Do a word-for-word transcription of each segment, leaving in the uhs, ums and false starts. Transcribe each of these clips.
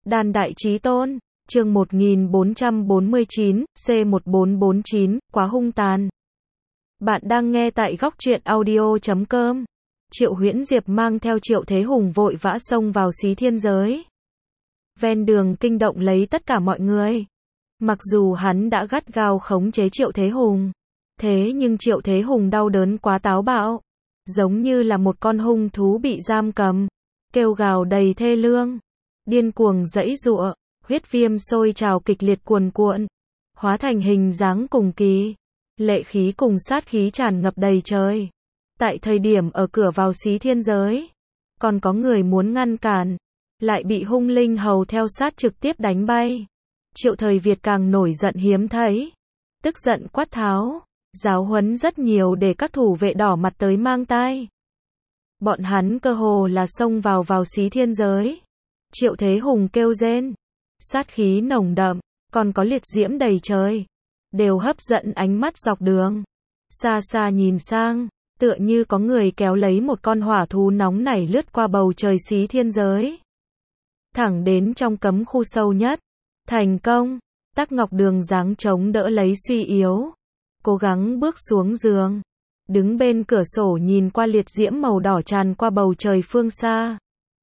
Đan Đại Chí Tôn, chương một nghìn bốn trăm bốn mươi chín, C một bốn bốn chín, quá hung tàn. Bạn đang nghe tại góc truyện audio chấm com. Triệu Huyễn Diệp mang theo Triệu Thế Hùng vội vã xông vào xí thiên giới. Ven đường kinh động lấy tất cả mọi người. Mặc dù hắn đã gắt gao khống chế Triệu Thế Hùng, thế nhưng Triệu Thế Hùng đau đớn quá táo bạo, giống như là một con hung thú bị giam cầm, kêu gào đầy thê lương, điên cuồng giãy giụa, huyết viêm sôi trào kịch liệt cuồn cuộn, hóa thành hình dáng cùng kỳ, lệ khí cùng sát khí tràn ngập đầy trời. Tại thời điểm ở cửa vào xí thiên giới, còn có người muốn ngăn cản, lại bị hung linh hầu theo sát trực tiếp đánh bay. Triệu Thời Việt càng nổi giận hiếm thấy, tức giận quát tháo, giáo huấn rất nhiều để các thủ vệ đỏ mặt tới mang tai. Bọn hắn cơ hồ là xông vào vào xí thiên giới. Triệu Thế Hùng kêu rên, sát khí nồng đậm, còn có liệt diễm đầy trời, đều hấp dẫn ánh mắt dọc đường. Xa xa nhìn sang, tựa như có người kéo lấy một con hỏa thú nóng nảy lướt qua bầu trời xí thiên giới, thẳng đến trong cấm khu sâu nhất. Thành công, Tắc Ngọc Đường giáng chống đỡ lấy suy yếu, cố gắng bước xuống giường, đứng bên cửa sổ nhìn qua liệt diễm màu đỏ tràn qua bầu trời phương xa.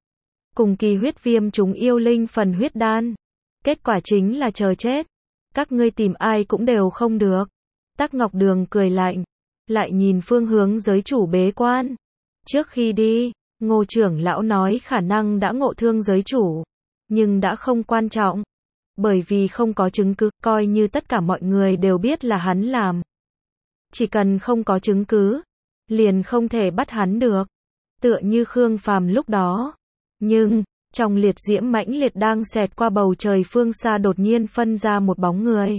Cùng kỳ huyết viêm chúng yêu linh phần huyết đan, kết quả chính là chờ chết, các ngươi tìm ai cũng đều không được. Tắc Ngọc Đường cười lạnh, lại nhìn phương hướng giới chủ bế quan. Trước khi đi, Ngô trưởng lão nói khả năng đã ngộ thương giới chủ, nhưng đã không quan trọng, bởi vì không có chứng cứ, coi như tất cả mọi người đều biết là hắn làm. Chỉ cần không có chứng cứ, liền không thể bắt hắn được. Tựa như Khương Phàm lúc đó. Nhưng, trong liệt diễm mãnh liệt đang xẹt qua bầu trời phương xa đột nhiên phân ra một bóng người.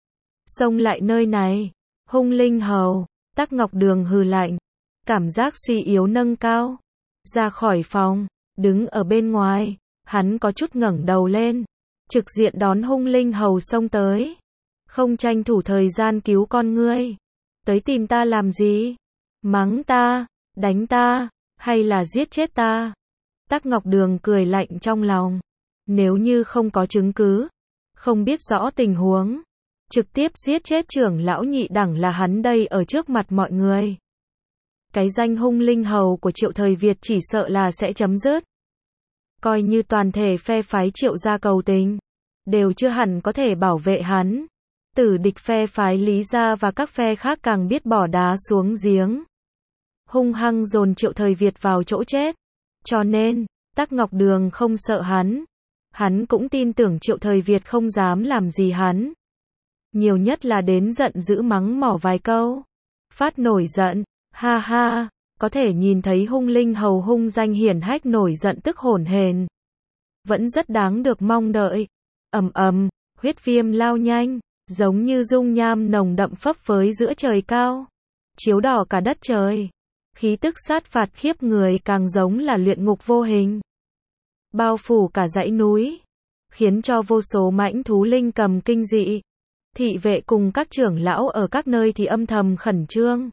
Xông lại nơi này, hung linh hầu, Tắc Ngọc Đường hừ lạnh, cảm giác suy yếu nâng cao, ra khỏi phòng, đứng ở bên ngoài, hắn có chút ngẩng đầu lên, trực diện đón hung linh hầu xông tới. Không tranh thủ thời gian cứu con ngươi, tới tìm ta làm gì? Mắng ta, đánh ta, hay là giết chết ta? Tắc Ngọc Đường cười lạnh trong lòng, nếu như không có chứng cứ, không biết rõ tình huống, trực tiếp giết chết trưởng lão nhị đẳng là hắn đây ở trước mặt mọi người. Cái danh hung linh hầu của Triệu Thời Việt chỉ sợ là sẽ chấm dứt. Coi như toàn thể phe phái Triệu gia cầu tình, đều chưa hẳn có thể bảo vệ hắn. Tử địch phe phái Lý gia và các phe khác càng biết bỏ đá xuống giếng, hung hăng dồn Triệu Thời Việt vào chỗ chết. Cho nên, Tắc Ngọc Đường không sợ hắn. Hắn cũng tin tưởng Triệu Thời Việt không dám làm gì hắn. Nhiều nhất là đến giận dữ mắng mỏ vài câu. Phát nổi giận, ha ha, có thể nhìn thấy hung linh hầu hung danh hiển hách nổi giận tức hổn hển, vẫn rất đáng được mong đợi. Ầm ầm, huyết viêm lao nhanh, giống như dung nham nồng đậm phấp phới giữa trời cao, chiếu đỏ cả đất trời. Khí tức sát phạt khiếp người càng giống là luyện ngục vô hình, bao phủ cả dãy núi, khiến cho vô số mãnh thú linh cầm kinh dị. Thị vệ cùng các trưởng lão ở các nơi thì âm thầm khẩn trương.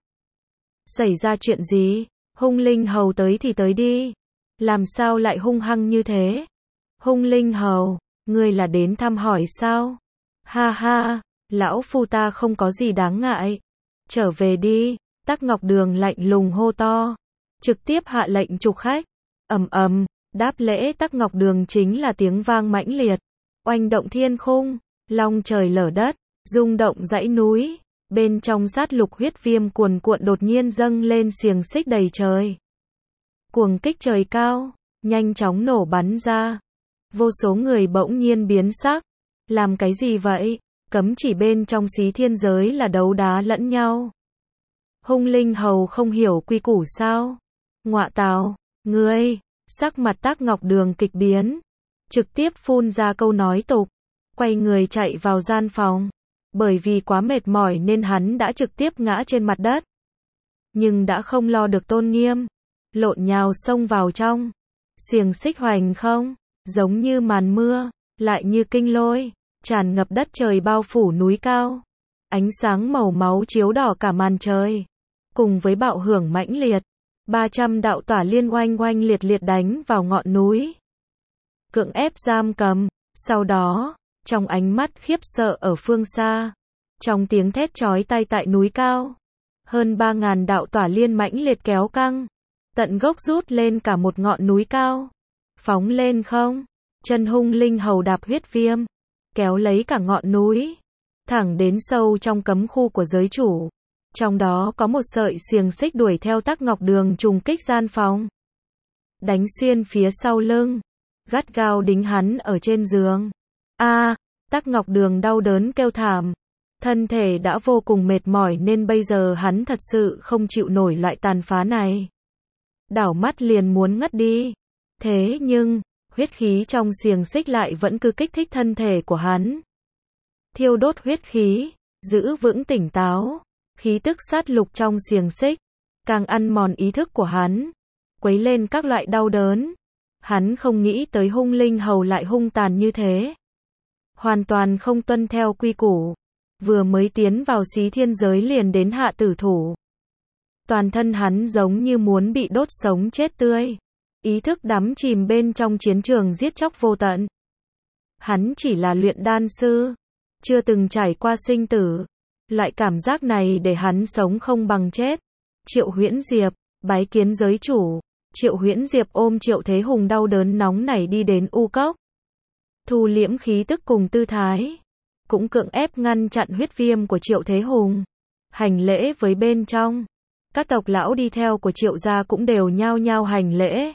Xảy ra chuyện gì? Hung linh hầu tới thì tới đi, làm sao lại hung hăng như thế? Hung linh hầu, ngươi là đến thăm hỏi sao? Ha ha, lão phu ta không có gì đáng ngại, trở về đi. Tắc Ngọc Đường lạnh lùng hô to, trực tiếp hạ lệnh trục khách. Ầm ầm, đáp lễ Tắc Ngọc Đường chính là tiếng vang mãnh liệt, oanh động thiên khung, long trời lở đất, rung động dãy núi. Bên trong sát lục huyết viêm cuồn cuộn đột nhiên dâng lên xiềng xích đầy trời, cuồng kích trời cao, nhanh chóng nổ bắn ra. Vô số người bỗng nhiên biến sắc. Làm cái gì vậy? Cấm chỉ bên trong xí thiên giới là đấu đá lẫn nhau. Hung linh hầu không hiểu quy củ sao? Ngọa tào, ngươi! Sắc mặt Tắc Ngọc Đường kịch biến, trực tiếp phun ra câu nói tục, quay người chạy vào gian phòng. Bởi vì quá mệt mỏi nên hắn đã trực tiếp ngã trên mặt đất, nhưng đã không lo được tôn nghiêm, lộn nhào xông vào trong. Xiềng xích hoành không, giống như màn mưa, lại như kinh lôi, tràn ngập đất trời bao phủ núi cao. Ánh sáng màu máu chiếu đỏ cả màn trời, cùng với bạo hưởng mãnh liệt, ba trăm đạo tỏa liên oanh oanh liệt liệt đánh vào ngọn núi. cưỡng ép giam cầm. Sau đó, trong ánh mắt khiếp sợ ở phương xa, trong tiếng thét chói tai tại núi cao, hơn ba ngàn đạo tỏa liên mãnh liệt kéo căng, tận gốc rút lên cả một ngọn núi cao, phóng lên không, chân hung linh hầu đạp huyết viêm, kéo lấy cả ngọn núi, thẳng đến sâu trong cấm khu của giới chủ. Trong đó có một sợi xiềng xích đuổi theo Tắc Ngọc Đường trùng kích gian phòng, đánh xuyên phía sau lưng, gắt gao đính hắn ở trên giường. A, à, Tắc Ngọc Đường đau đớn kêu thảm, thân thể đã vô cùng mệt mỏi nên bây giờ hắn thật sự không chịu nổi loại tàn phá này. Đảo mắt liền muốn ngất đi. Thế nhưng, huyết khí trong xiềng xích lại vẫn cứ kích thích thân thể của hắn. Thiêu đốt huyết khí, giữ vững tỉnh táo, khí tức sát lục trong xiềng xích, càng ăn mòn ý thức của hắn, quấy lên các loại đau đớn. Hắn không nghĩ tới hung linh hầu lại hung tàn như thế. Hoàn toàn không tuân theo quy củ. Vừa mới tiến vào xí thiên giới liền đến hạ tử thủ. Toàn thân hắn giống như muốn bị đốt sống chết tươi. Ý thức đắm chìm bên trong chiến trường giết chóc vô tận. Hắn chỉ là luyện đan sư, chưa từng trải qua sinh tử. Loại cảm giác này để hắn sống không bằng chết. Triệu Huyễn Diệp, bái kiến giới chủ. Triệu Huyễn Diệp ôm Triệu Thế Hùng đau đớn nóng nảy đi đến U Cốc. Thu liễm khí tức cùng tư thái, cũng cưỡng ép ngăn chặn huyết viêm của Triệu Thế Hùng. Hành lễ với bên trong. Các tộc lão đi theo của Triệu gia cũng đều nhao nhao hành lễ.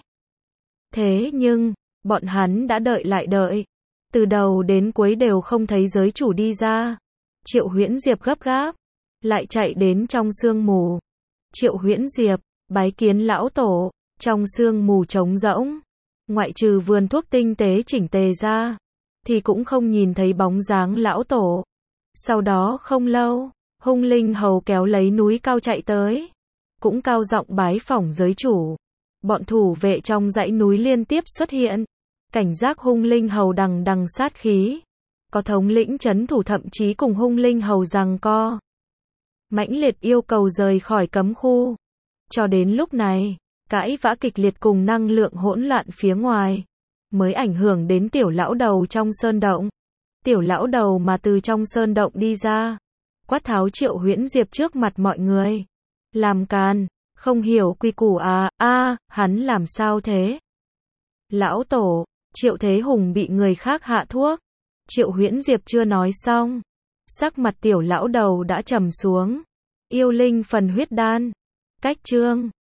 Thế nhưng, bọn hắn đã đợi lại đợi. Từ đầu đến cuối đều không thấy giới chủ đi ra. Triệu Huyễn Diệp gấp gáp, lại chạy đến trong sương mù. Triệu Huyễn Diệp, bái kiến lão tổ. Trong sương mù trống rỗng, ngoại trừ vườn thuốc tinh tế chỉnh tề ra, thì cũng không nhìn thấy bóng dáng lão tổ. Sau đó không lâu, hung linh hầu kéo lấy núi cao chạy tới, cũng cao giọng bái phỏng giới chủ. Bọn thủ vệ trong dãy núi liên tiếp xuất hiện, cảnh giác hung linh hầu đằng đằng sát khí. Có thống lĩnh trấn thủ thậm chí cùng hung linh hầu giằng co, mãnh liệt yêu cầu rời khỏi cấm khu. Cho đến lúc này, cãi vã kịch liệt cùng năng lượng hỗn loạn phía ngoài, mới ảnh hưởng đến tiểu lão đầu trong sơn động. Tiểu lão đầu mà từ trong sơn động đi ra, quát tháo Triệu Huyễn Diệp trước mặt mọi người. Làm càn, không hiểu quy củ à, a à, hắn làm sao thế? Lão tổ, Triệu Thế Hùng bị người khác hạ thuốc. Triệu Huyễn Diệp chưa nói xong, sắc mặt tiểu lão đầu đã trầm xuống. Yêu linh phần huyết đan, cách chương